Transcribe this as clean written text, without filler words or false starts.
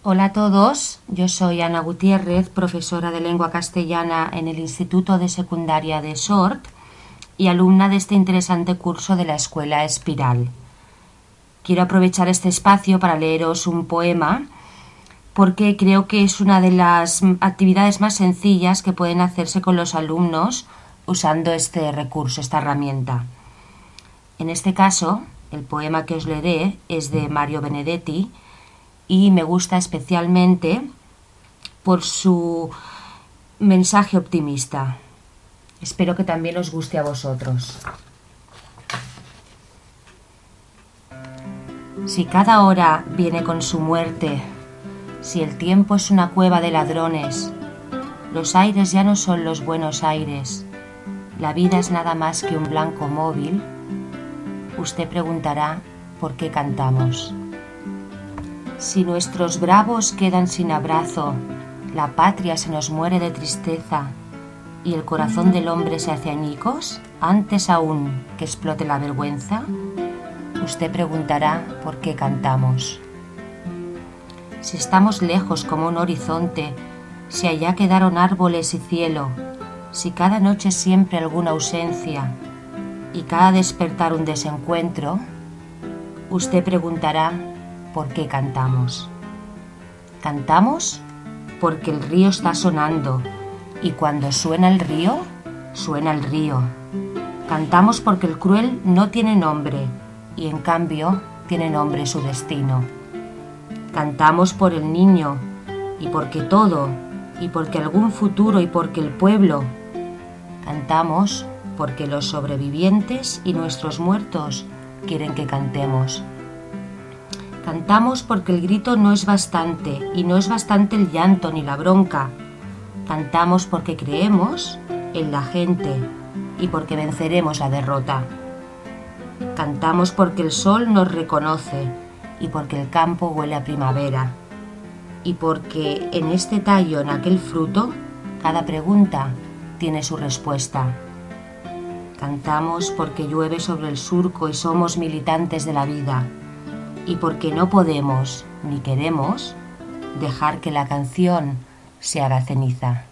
Hola a todos, yo soy Ana Gutiérrez, profesora de lengua castellana en el Instituto de Secundaria de Sort y alumna de este interesante curso de la Escuela Espiral. Quiero aprovechar este espacio para leeros un poema porque creo que es una de las actividades más sencillas que pueden hacerse con los alumnos usando este recurso, esta herramienta. En este caso, el poema que os leeré es de Mario Benedetti y me gusta especialmente por su mensaje optimista. Espero que también os guste a vosotros. Si cada hora viene con su muerte, si el tiempo es una cueva de ladrones, los aires ya no son los buenos aires, la vida es nada más que un blanco móvil, usted preguntará por qué cantamos. Si nuestros bravos quedan sin abrazo, la patria se nos muere de tristeza y el corazón del hombre se hace añicos, antes aún que explote la vergüenza, usted preguntará por qué cantamos. Si estamos lejos como un horizonte, si allá quedaron árboles y cielo, si cada noche siempre alguna ausencia y cada despertar un desencuentro, usted preguntará ¿por qué cantamos? Cantamos porque el río está sonando y cuando suena el río, suena el río. Cantamos porque el cruel no tiene nombre y en cambio tiene nombre su destino. Cantamos por el niño y porque todo y porque algún futuro y porque el pueblo. Cantamos porque los sobrevivientes y nuestros muertos quieren que cantemos. Cantamos porque el grito no es bastante y no es bastante el llanto ni la bronca. Cantamos porque creemos en la gente y porque venceremos la derrota. Cantamos porque el sol nos reconoce y porque el campo huele a primavera. Y porque en este tallo, en aquel fruto, cada pregunta tiene su respuesta. Cantamos porque llueve sobre el surco y somos militantes de la vida. Y porque no podemos, ni queremos, dejar que la canción se haga ceniza.